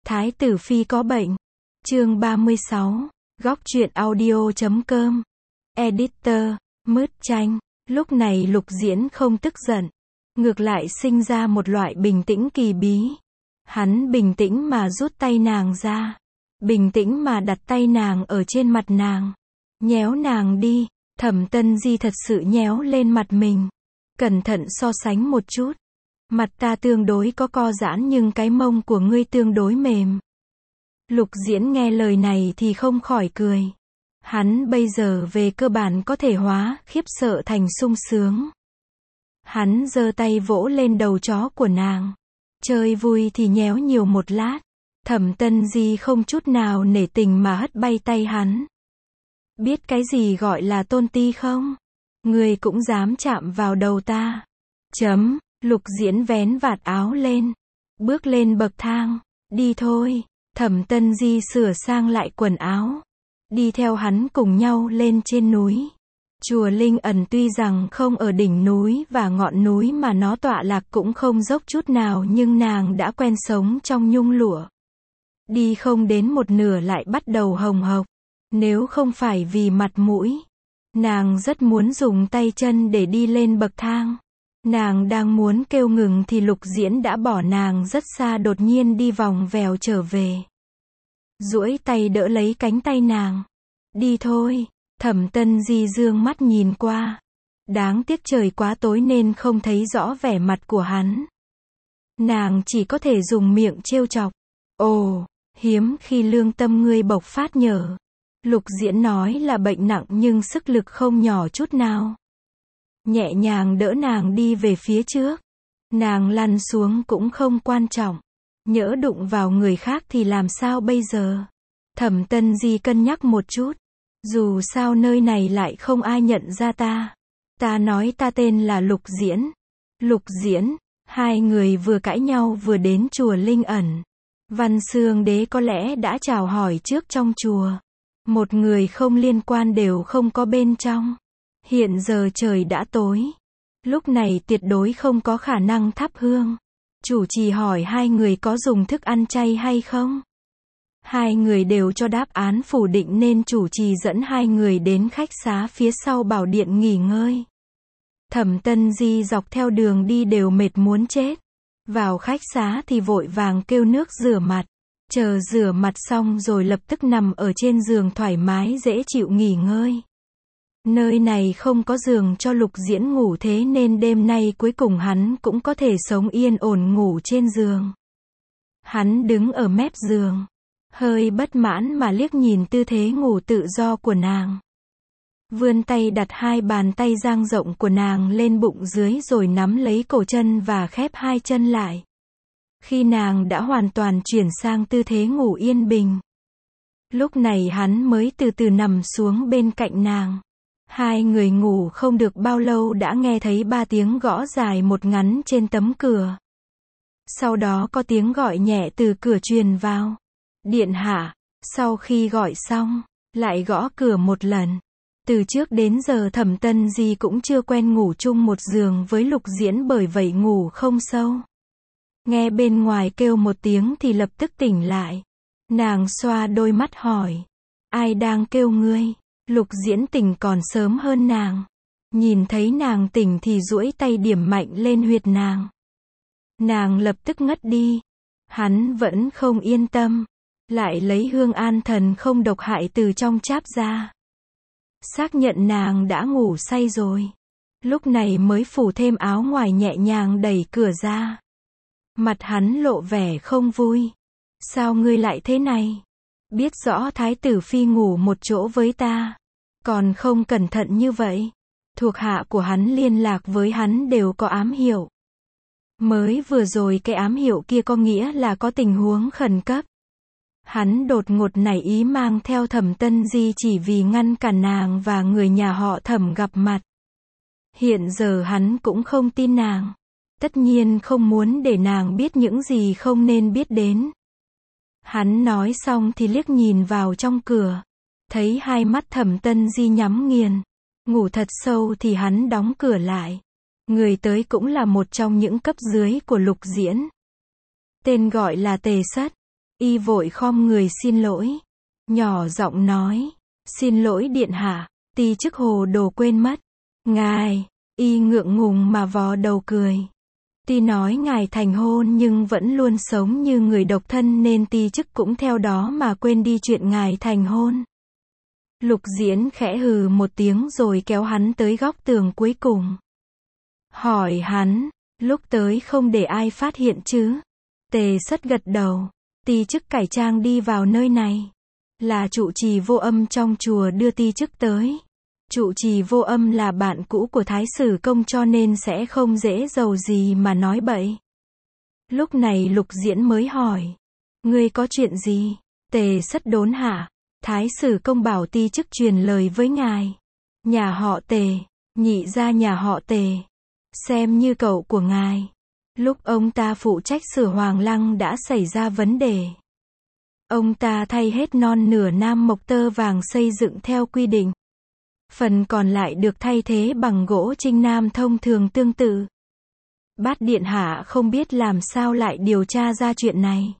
Thái tử phi có bệnh. Chương 36. Góc truyện audio.com. Editor, Mứt Tranh. Lúc này Lục Diễn không tức giận, ngược lại sinh ra một loại bình tĩnh kỳ bí. Hắn bình tĩnh mà rút tay nàng ra, bình tĩnh mà đặt tay nàng ở trên mặt nàng, nhéo nàng đi. Thẩm Tân Di thật sự nhéo lên mặt mình. Cẩn thận so sánh một chút. Mặt ta tương đối có co giãn nhưng cái mông của ngươi tương đối mềm. Lục Diễn nghe lời này thì không khỏi cười. Hắn bây giờ về cơ bản có thể hóa khiếp sợ thành sung sướng. Hắn giơ tay vỗ lên đầu chó của nàng. Chơi vui thì nhéo nhiều một lát. Thẩm Tân Di không chút nào nể tình mà hất bay tay hắn. Biết cái gì gọi là tôn ti không? Ngươi cũng dám chạm vào đầu ta. Lục Diễn vén vạt áo lên, bước lên bậc thang. Đi thôi. Thẩm Tân Di sửa sang lại quần áo, đi theo hắn cùng nhau lên trên núi. Chùa Linh Ẩn tuy rằng không ở đỉnh núi và ngọn núi mà nó tọa lạc cũng không dốc chút nào, nhưng nàng đã quen sống trong nhung lụa. Đi không đến một nửa lại bắt đầu hồng hộc. Nếu không phải vì mặt mũi, nàng rất muốn dùng tay chân để đi lên bậc thang. Nàng đang muốn kêu ngừng thì Lục Diễn đã bỏ nàng rất xa, đột nhiên đi vòng vèo trở về. Duỗi tay đỡ lấy cánh tay nàng. Đi thôi. Thẩm Tân Di dương mắt nhìn qua. Đáng tiếc trời quá tối nên không thấy rõ vẻ mặt của hắn. Nàng chỉ có thể dùng miệng trêu chọc. Ồ, hiếm khi lương tâm ngươi bộc phát nhở. Lục Diễn nói là bệnh nặng nhưng sức lực không nhỏ chút nào. Nhẹ nhàng đỡ nàng đi về phía trước. Nàng lăn xuống cũng không quan trọng. Nhỡ đụng vào người khác thì làm sao bây giờ? Thẩm Tân Di cân nhắc một chút. Dù sao nơi này lại không ai nhận ra ta. Ta nói ta tên là Lục Diễn. Lục Diễn. Hai người vừa cãi nhau vừa đến chùa Linh Ẩn. Văn Xương Đế có lẽ đã chào hỏi trước trong chùa. Một người không liên quan đều không có bên trong. Hiện giờ trời đã tối. Lúc này tuyệt đối không có khả năng thắp hương. Chủ trì hỏi hai người có dùng thức ăn chay hay không. Hai người đều cho đáp án phủ định nên chủ trì dẫn hai người đến khách xá phía sau bảo điện nghỉ ngơi. Thẩm Tân Di dọc theo đường đi đều mệt muốn chết. Vào khách xá thì vội vàng kêu nước rửa mặt. Chờ rửa mặt xong rồi lập tức nằm ở trên giường thoải mái dễ chịu nghỉ ngơi. Nơi này không có giường cho Lục Diễn ngủ, thế nên đêm nay cuối cùng hắn cũng có thể sống yên ổn ngủ trên giường. Hắn đứng ở mép giường, hơi bất mãn mà liếc nhìn tư thế ngủ tự do của nàng. Vươn tay đặt hai bàn tay dang rộng của nàng lên bụng dưới rồi nắm lấy cổ chân và khép hai chân lại. Khi nàng đã hoàn toàn chuyển sang tư thế ngủ yên bình, lúc này hắn mới từ từ nằm xuống bên cạnh nàng. Hai người ngủ không được bao lâu đã nghe thấy 3 tiếng gõ dài một ngắn trên tấm cửa. Sau đó có tiếng gọi nhẹ từ cửa truyền vào. Điện hạ. Sau khi gọi xong, lại gõ cửa một lần. Từ trước đến giờ Thẩm Tân Di cũng chưa quen ngủ chung một giường với Lục Diễn, bởi vậy ngủ không sâu. Nghe bên ngoài kêu một tiếng thì lập tức tỉnh lại. Nàng xoa đôi mắt hỏi. Ai đang kêu ngươi? Lục Diễn tỉnh còn sớm hơn nàng. Nhìn thấy nàng tỉnh thì duỗi tay điểm mạnh lên huyệt nàng. Nàng lập tức ngất đi. Hắn vẫn không yên tâm. Lại lấy hương an thần không độc hại từ trong cháp ra. Xác nhận nàng đã ngủ say rồi. Lúc này mới phủ thêm áo ngoài nhẹ nhàng đẩy cửa ra. Mặt hắn lộ vẻ không vui. Sao ngươi lại thế này? Biết rõ Thái tử phi ngủ một chỗ với ta, còn không cẩn thận như vậy. Thuộc hạ của hắn liên lạc với hắn đều có ám hiệu. Mới vừa rồi cái ám hiệu kia có nghĩa là có tình huống khẩn cấp. Hắn đột ngột nảy ý mang theo Thẩm Tân Di chỉ vì ngăn cản nàng và người nhà họ Thẩm gặp mặt. Hiện giờ hắn cũng không tin nàng. Tất nhiên không muốn để nàng biết những gì không nên biết đến. Hắn nói xong thì liếc nhìn vào trong cửa. Thấy hai mắt Thẩm Tân Di nhắm nghiền, ngủ thật sâu thì hắn đóng cửa lại. Người tới cũng là một trong những cấp dưới của Lục Diễn. Tên gọi là Tề Sất. Y vội khom người xin lỗi. Nhỏ giọng nói. Xin lỗi điện hạ, ti chức hồ đồ quên mất. Ngài, Y ngượng ngùng mà vò đầu cười. Ti nói ngài thành hôn nhưng vẫn luôn sống như người độc thân nên ti chức cũng theo đó mà quên đi chuyện ngài thành hôn. Lục Diễn khẽ hừ một tiếng rồi kéo hắn tới góc tường cuối cùng. Hỏi hắn, lúc tới không để ai phát hiện chứ? Tề Sất gật đầu. Ti chức cải trang đi vào nơi này. Là trụ trì Vô Âm trong chùa đưa ti chức tới. Trụ trì Vô Âm là bạn cũ của Thái Sử Công cho nên sẽ không dễ dầu gì mà nói bậy. Lúc này Lục Diễn mới hỏi. Ngươi có chuyện gì? Tề Sất đốn hạ. Thái Sử Công bảo ti chức truyền lời với ngài. Nhà họ Tề, nhị gia nhà họ Tề, xem như cậu của ngài. Lúc ông ta phụ trách Sử Hoàng Lăng đã xảy ra vấn đề. Ông ta thay hết non nửa nam mộc tơ vàng xây dựng theo quy định. Phần còn lại được thay thế bằng gỗ trinh nam thông thường tương tự. Bát điện hạ không biết làm sao lại điều tra ra chuyện này.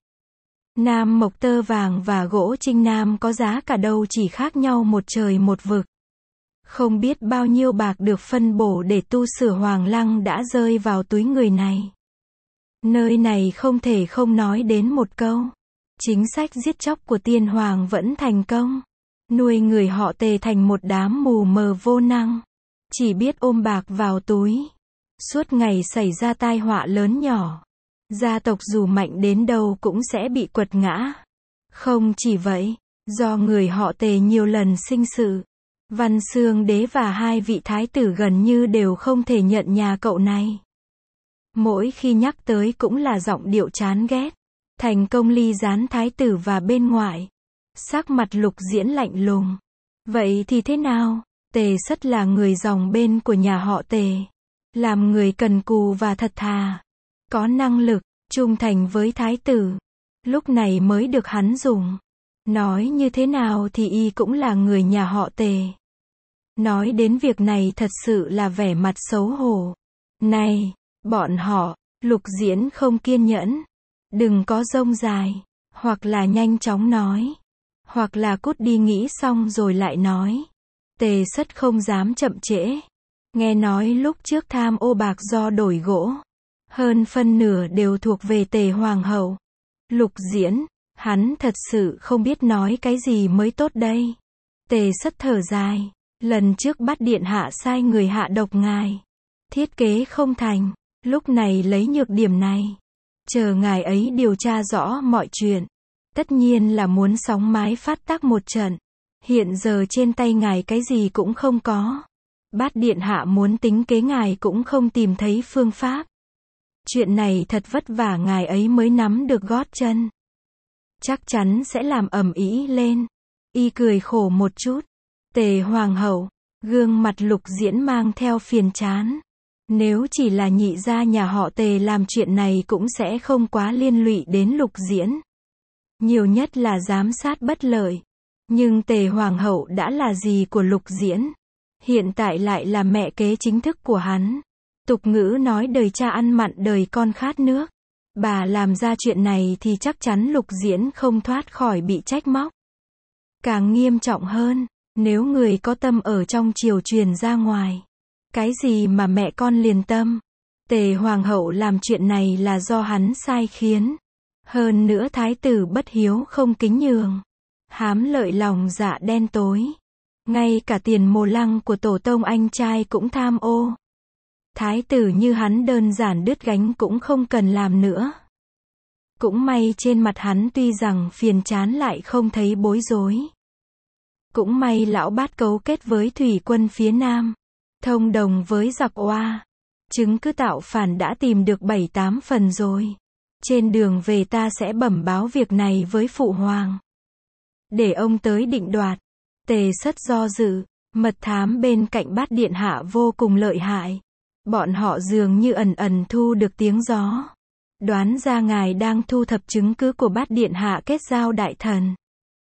Nam mộc tơ vàng và gỗ trinh nam có giá cả đâu chỉ khác nhau một trời một vực. Không biết bao nhiêu bạc được phân bổ để tu sửa Hoàng Lăng đã rơi vào túi người này. Nơi này không thể không nói đến một câu. Chính sách giết chóc của tiên hoàng vẫn thành công. Nuôi người họ Tề thành một đám mù mờ vô năng. Chỉ biết ôm bạc vào túi. Suốt ngày xảy ra tai họa lớn nhỏ. Gia tộc dù mạnh đến đâu cũng sẽ bị quật ngã. Không chỉ vậy, do người họ Tề nhiều lần sinh sự, Văn Xương Đế và hai vị thái tử gần như đều không thể nhận nhà cậu này. Mỗi khi nhắc tới cũng là giọng điệu chán ghét. Thành Công ly gián thái tử và bên ngoại. Sắc mặt Lục Diễn lạnh lùng. Vậy thì thế nào? Tề Sất là người dòng bên của nhà họ Tề. Làm người cần cù và thật thà. Có năng lực, trung thành với thái tử. Lúc này mới được hắn dùng. Nói như thế nào thì y cũng là người nhà họ Tề. Nói đến việc này thật sự là vẻ mặt xấu hổ. Này, bọn họ, Lục Diễn không kiên nhẫn. Đừng có rông dài. Hoặc là nhanh chóng nói. Hoặc là cút đi nghĩ xong rồi lại nói. Tề Sất không dám chậm trễ. Nghe nói lúc trước tham ô bạc do đổi gỗ. Hơn phân nửa đều thuộc về Tề Hoàng hậu. Lục Diễn, hắn thật sự không biết nói cái gì mới tốt đây. Tề Sất thở dài. Lần trước bắt điện hạ sai người hạ độc ngài. Thiết kế không thành. Lúc này lấy nhược điểm này. Chờ ngài ấy điều tra rõ mọi chuyện. Tất nhiên là muốn sóng mái phát tác một trận. Hiện giờ trên tay ngài cái gì cũng không có. Bát điện hạ muốn tính kế ngài cũng không tìm thấy phương pháp. Chuyện này thật vất vả ngài ấy mới nắm được gót chân. Chắc chắn sẽ làm ầm ĩ lên. Y cười khổ một chút. Tề Hoàng hậu, gương mặt Lục Diễn mang theo phiền chán. Nếu chỉ là nhị gia nhà họ Tề làm chuyện này cũng sẽ không quá liên lụy đến Lục Diễn. Nhiều nhất là giám sát bất lợi. Nhưng Tề Hoàng hậu đã là gì của Lục Diễn. Hiện tại lại là mẹ kế chính thức của hắn. Tục ngữ nói đời cha ăn mặn đời con khát nước. Bà làm ra chuyện này thì chắc chắn Lục Diễn không thoát khỏi bị trách móc. Càng nghiêm trọng hơn, nếu người có tâm ở trong triều truyền ra ngoài. Cái gì mà mẹ con liền tâm. Tề Hoàng hậu làm chuyện này là do hắn sai khiến. Hơn nữa thái tử bất hiếu không kính nhường. Hám lợi lòng dạ đen tối. Ngay cả tiền mồ lăng của tổ tông anh trai cũng tham ô. Thái tử như hắn đơn giản đứt gánh cũng không cần làm nữa. Cũng may trên mặt hắn tuy rằng phiền chán lại không thấy bối rối. Cũng may lão Bát cấu kết với thủy quân phía Nam. Thông đồng với giặc Oa. Chứng cứ tạo phản đã tìm được 7-8 phần rồi. Trên đường về ta sẽ bẩm báo việc này với phụ hoàng. Để ông tới định đoạt. Tề Sất do dự. Mật thám bên cạnh Bát điện hạ vô cùng lợi hại. Bọn họ dường như ẩn ẩn thu được tiếng gió. Đoán ra ngài đang thu thập chứng cứ của Bát điện hạ kết giao đại thần.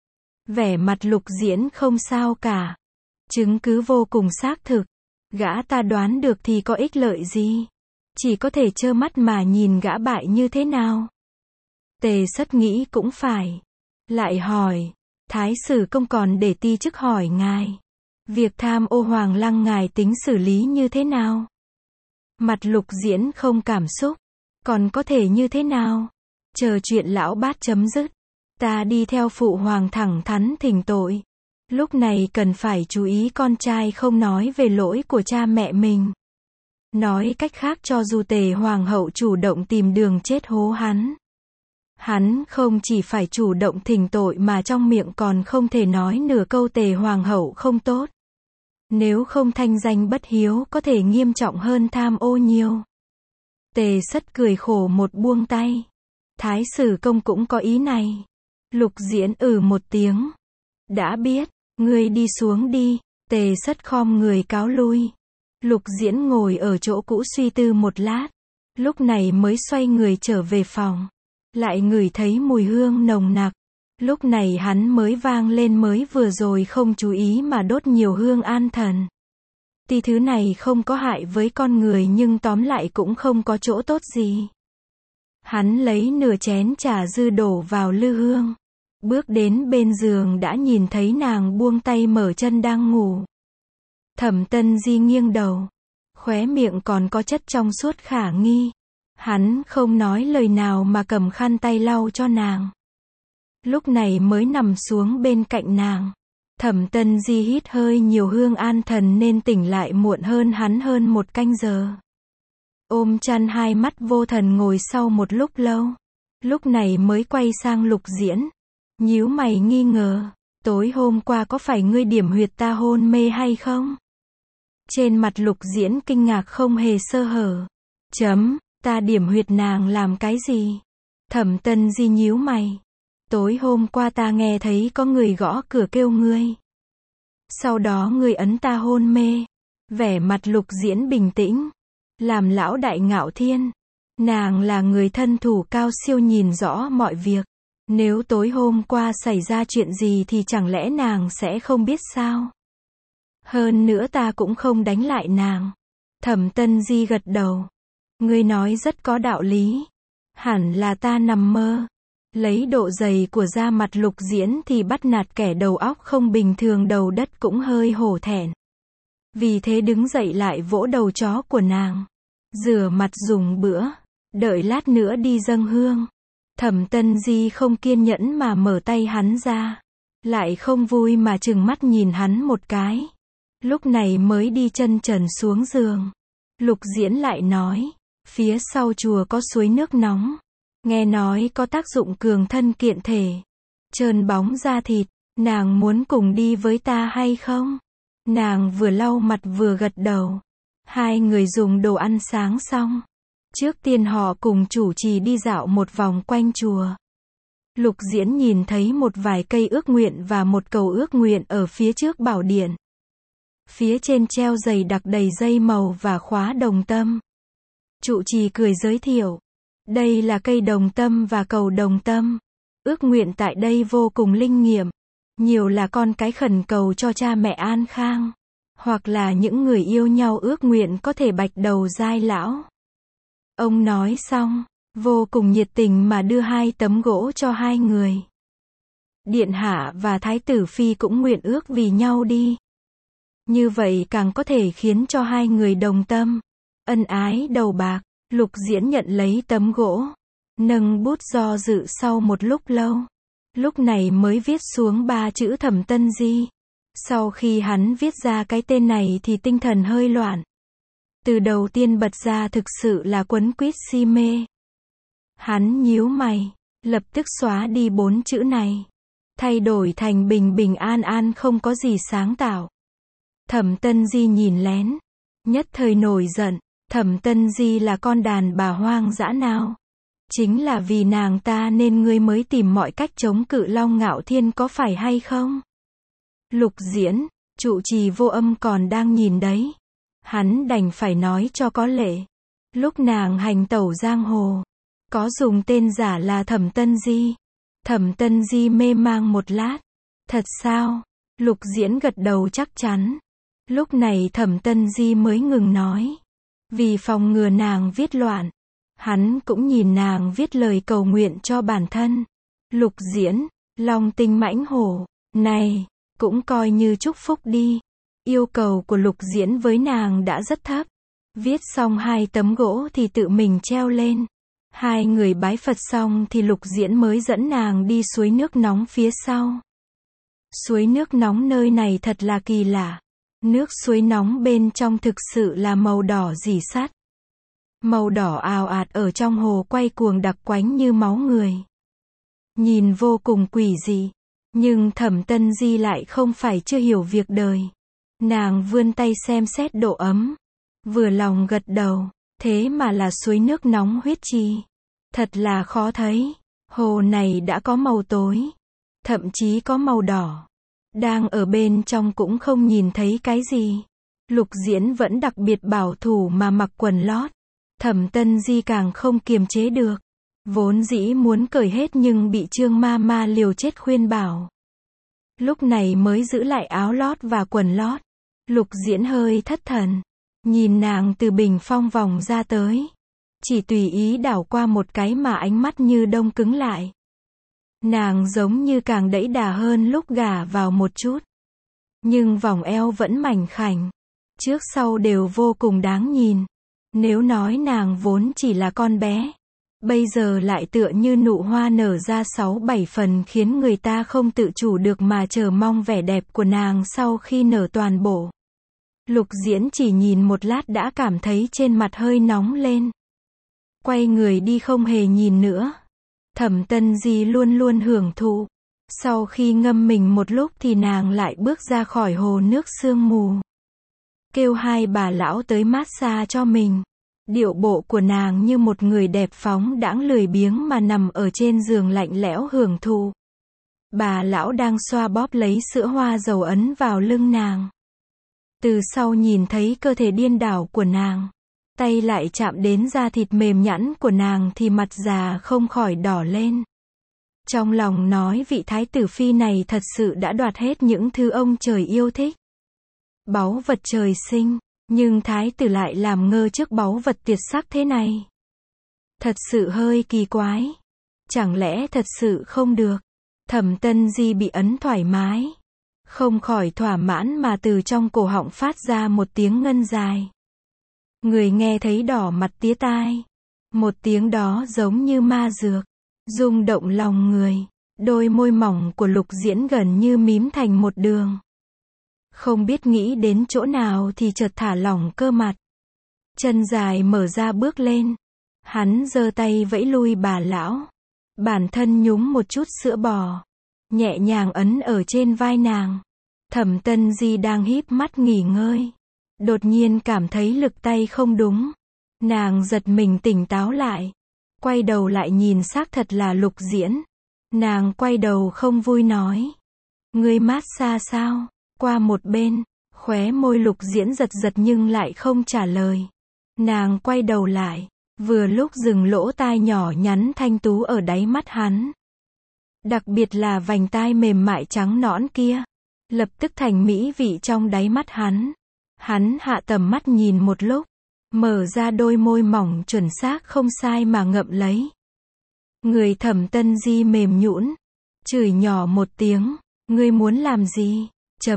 Vẻ mặt Lục Diễn không sao cả. Chứng cứ vô cùng xác thực. Gã ta đoán được thì có ích lợi gì. Chỉ có thể trơ mắt mà nhìn gã bại như thế nào. Tề Sất nghĩ cũng phải. Lại hỏi, Thái sử công còn để ti chức hỏi ngài. Việc tham ô Hoàng Lăng ngài tính xử lý như thế nào? Mặt Lục Diễn không cảm xúc. Còn có thể như thế nào? Chờ chuyện lão bát chấm dứt. Ta đi theo phụ hoàng thẳng thắn thỉnh tội. Lúc này cần phải chú ý con trai không nói về lỗi của cha mẹ mình. Nói cách khác, cho dù Tề hoàng hậu chủ động tìm đường chết hố hắn không chỉ phải chủ động thỉnh tội mà trong miệng còn không thể nói nửa câu Tề hoàng hậu không tốt. Nếu không thanh danh bất hiếu có thể nghiêm trọng hơn tham ô nhiều. Tề Sất cười khổ một buông tay. Thái sử công cũng có ý này. Lục Diễn một tiếng. Đã biết, ngươi đi xuống đi. Tề Sất khom người cáo lui. Lục Diễn ngồi ở chỗ cũ suy tư một lát. Lúc này mới xoay người trở về phòng. Lại ngửi thấy mùi hương nồng nặc. Lúc này hắn mới vang lên mới vừa rồi không chú ý mà đốt nhiều hương an thần. Tuy thứ này không có hại với con người nhưng tóm lại cũng không có chỗ tốt gì. Hắn lấy nửa chén trà dư đổ vào lư hương. Bước đến bên giường đã nhìn thấy nàng buông tay mở chân đang ngủ. Thẩm Tân Di nghiêng đầu. Khóe miệng còn có chất trong suốt khả nghi. Hắn không nói lời nào mà cầm khăn tay lau cho nàng. Lúc này mới nằm xuống bên cạnh nàng. Thẩm Tân Di hít hơi nhiều hương an thần nên tỉnh lại muộn hơn hắn hơn 1 canh giờ. Ôm chăn hai mắt vô thần ngồi sau một lúc lâu. Lúc này mới quay sang Lục Diễn. Nhíu mày nghi ngờ. Tối hôm qua có phải ngươi điểm huyệt ta hôn mê hay không? Trên mặt Lục Diễn kinh ngạc không hề sơ hở. Ta điểm huyệt nàng làm cái gì? Thẩm Tân Di nhíu mày. Tối hôm qua ta nghe thấy có người gõ cửa kêu ngươi. Sau đó ngươi ấn ta hôn mê. Vẻ mặt Lục Diễn bình tĩnh. Làm lão đại ngạo thiên. Nàng là người thân thủ cao siêu nhìn rõ mọi việc. Nếu tối hôm qua xảy ra chuyện gì thì chẳng lẽ nàng sẽ không biết sao? Hơn nữa ta cũng không đánh lại nàng. Thẩm Tân Di gật đầu. Ngươi nói rất có đạo lý. Hẳn là ta nằm mơ. Lấy độ dày của da mặt Lục Diễn thì bắt nạt kẻ đầu óc không bình thường đầu đất cũng hơi hổ thẹn. Vì thế đứng dậy lại vỗ đầu chó của nàng. Rửa mặt dùng bữa. Đợi lát nữa đi dâng hương. Thẩm Tân Di không kiên nhẫn mà mở tay hắn ra. Lại không vui mà trừng mắt nhìn hắn một cái. Lúc này mới đi chân trần xuống giường. Lục Diễn lại nói. Phía sau chùa có suối nước nóng. Nghe nói có tác dụng cường thân kiện thể. Trơn bóng da thịt. Nàng muốn cùng đi với ta hay không? Nàng vừa lau mặt vừa gật đầu. Hai người dùng đồ ăn sáng xong. Trước tiên họ cùng chủ trì đi dạo một vòng quanh chùa. Lục Diễn nhìn thấy một vài cây ước nguyện và một cầu ước nguyện ở phía trước bảo điện. Phía trên treo dày đặc đầy dây màu và khóa đồng tâm. Trụ trì cười giới thiệu. Đây là cây đồng tâm và cầu đồng tâm. Ước nguyện tại đây vô cùng linh nghiệm. Nhiều là con cái khẩn cầu cho cha mẹ an khang. Hoặc là những người yêu nhau ước nguyện có thể bạch đầu giai lão. Ông nói xong, vô cùng nhiệt tình mà đưa 2 tấm gỗ cho hai người. Điện hạ và Thái tử Phi cũng nguyện ước vì nhau đi. Như vậy càng có thể khiến cho hai người đồng tâm. Ân ái đầu bạc. Lục Diễn nhận lấy tấm gỗ. Nâng bút do dự sau một lúc lâu. Lúc này mới viết xuống 3 chữ Thẩm Tân Di. Sau khi hắn viết ra cái tên này thì tinh thần hơi loạn. Từ đầu tiên bật ra thực sự là quấn quýt si mê. Hắn nhíu mày. Lập tức xóa đi 4 chữ này. Thay đổi thành bình bình an an không có gì sáng tạo. Thẩm Tân Di nhìn lén. Nhất thời nổi giận. Thẩm Tân Di là con đàn bà hoang dã nào? Chính là vì nàng ta nên ngươi mới tìm mọi cách chống cự Long Ngạo Thiên có phải hay không? Lục Diễn, trụ trì Vô Âm còn đang nhìn đấy. Hắn đành phải nói cho có lệ. Lúc nàng hành tẩu giang hồ, có dùng tên giả là Thẩm Tân Di. Thẩm Tân Di mê mang một lát. Thật sao? Lục Diễn gật đầu chắc chắn. Lúc này Thẩm Tân Di mới ngừng nói. Vì phòng ngừa nàng viết loạn, Hắn cũng nhìn nàng viết lời cầu nguyện cho bản thân. Lục Diễn, long tinh mãnh hổ, này, cũng coi như chúc phúc đi. Yêu cầu của Lục Diễn với nàng đã rất thấp. Viết xong 2 tấm gỗ thì tự mình treo lên. 2 người bái Phật xong thì Lục Diễn mới dẫn nàng đi suối nước nóng phía sau. Suối nước nóng nơi này thật là kỳ lạ. Nước suối nóng bên trong thực sự là màu đỏ rỉ sắt. Màu đỏ ào ạt ở trong hồ quay cuồng đặc quánh như máu người. Nhìn vô cùng quỷ dị. Nhưng Thẩm Tân Di lại không phải chưa hiểu việc đời. Nàng vươn tay xem xét độ ấm. Vừa lòng gật đầu. Thế mà là suối nước nóng huyết trì. Thật là khó thấy. Hồ này đã có màu tối. Thậm chí có màu đỏ. Đang ở bên trong cũng không nhìn thấy cái gì. Lục Diễn vẫn đặc biệt bảo thủ mà mặc quần lót. Thẩm Tân Di càng không kiềm chế được. Vốn dĩ muốn cởi hết nhưng bị Trương ma ma liều chết khuyên bảo. Lúc này mới giữ lại áo lót và quần lót. Lục Diễn hơi thất thần. Nhìn nàng từ bình phong vòng ra tới. Chỉ tùy ý đảo qua một cái mà ánh mắt như đông cứng lại. Nàng giống như càng đẫy đà hơn lúc gả vào một chút. Nhưng vòng eo vẫn mảnh khảnh. Trước sau đều vô cùng đáng nhìn. Nếu nói nàng vốn chỉ là con bé. Bây giờ lại tựa như nụ hoa nở ra 6-7 phần khiến người ta không tự chủ được mà chờ mong vẻ đẹp của nàng sau khi nở toàn bộ. Lục Diễn chỉ nhìn một lát đã cảm thấy trên mặt hơi nóng lên. Quay người đi không hề nhìn nữa. Thẩm Tân Di luôn luôn hưởng thụ. Sau khi ngâm mình một lúc thì nàng lại bước ra khỏi hồ nước sương mù. Kêu 2 bà lão tới massage cho mình. Điệu bộ của nàng như một người đẹp phóng đãng lười biếng mà nằm ở trên giường lạnh lẽo hưởng thụ. Bà lão đang xoa bóp lấy sữa hoa dầu ấn vào lưng nàng. Từ sau nhìn thấy cơ thể điên đảo của nàng. Tay lại chạm đến da thịt mềm nhẵn của nàng thì mặt già không khỏi đỏ lên. Trong lòng nói vị thái tử phi này thật sự đã đoạt hết những thứ ông trời yêu thích. Báu vật trời sinh, nhưng thái tử lại làm ngơ trước báu vật tuyệt sắc thế này. Thật sự hơi kỳ quái. Chẳng lẽ thật sự không được? Thẩm Tân Di bị ấn thoải mái. Không khỏi thỏa mãn mà từ trong cổ họng phát ra một tiếng ngân dài. Người nghe thấy đỏ mặt tía tai. Một tiếng đó giống như ma dược. Rung động lòng người. Đôi môi mỏng của Lục Diễn gần như mím thành một đường. Không biết nghĩ đến chỗ nào thì chợt thả lỏng cơ mặt. Chân dài mở ra bước lên. Hắn giơ tay vẫy lui bà lão. Bản thân nhúng một chút sữa bò. Nhẹ nhàng ấn ở trên vai nàng. Thẩm Tân Di đang híp mắt nghỉ ngơi. Đột nhiên cảm thấy lực tay không đúng. Nàng giật mình tỉnh táo lại. Quay đầu lại nhìn xác thật là Lục Diễn. Nàng quay đầu không vui nói. Ngươi massage sao? Qua một bên, khóe môi Lục Diễn giật giật nhưng lại không trả lời. Nàng quay đầu lại. Vừa lúc dừng lỗ tai nhỏ nhắn thanh tú ở đáy mắt hắn. Đặc biệt là vành tai mềm mại trắng nõn kia. Lập tức thành mỹ vị trong đáy mắt hắn. Hắn hạ tầm mắt nhìn một lúc. Mở ra đôi môi mỏng chuẩn xác không sai mà ngậm lấy. Người Thẩm Tân Di mềm nhũn. Chửi nhỏ một tiếng. Ngươi muốn làm gì?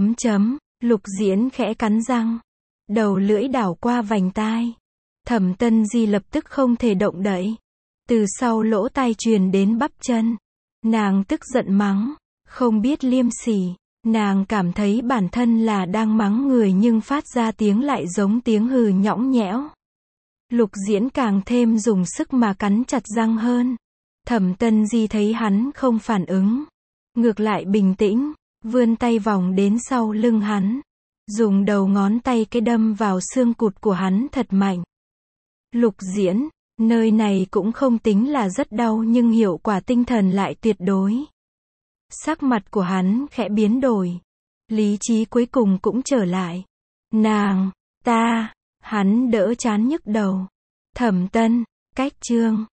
Lục Diễn khẽ cắn răng. Đầu lưỡi đảo qua vành tai. Thẩm Tân Di lập tức không thể động đậy. Từ sau lỗ tai truyền đến bắp chân. Nàng tức giận mắng. Không biết liêm sỉ. Nàng cảm thấy bản thân là đang mắng người nhưng phát ra tiếng lại giống tiếng hừ nhõng nhẽo. Lục Diễn càng thêm dùng sức mà cắn chặt răng hơn. Thẩm Tân Di thấy hắn không phản ứng. Ngược lại bình tĩnh. Vươn tay vòng đến sau lưng hắn. Dùng đầu ngón tay cái đâm vào xương cụt của hắn thật mạnh. Lục Diễn, nơi này cũng không tính là rất đau nhưng hiệu quả tinh thần lại tuyệt đối. Sắc mặt của hắn khẽ biến đổi. Lý trí cuối cùng cũng trở lại. Nàng, ta, hắn đỡ trán nhức đầu. Thẩm Tân, cách chương.